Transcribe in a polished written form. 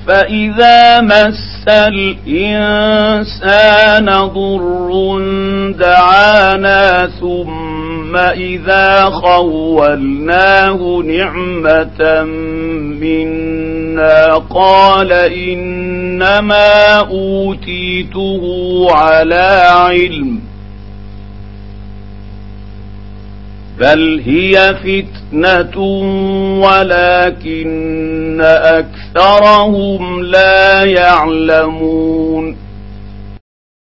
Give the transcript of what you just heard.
فإذا مس الإنسان ضر دعانا ثم إذا خولناه نعمة منا قال إنما أوتيته على علم بل هي فتنة ولكن أكثرهم لا يعلمون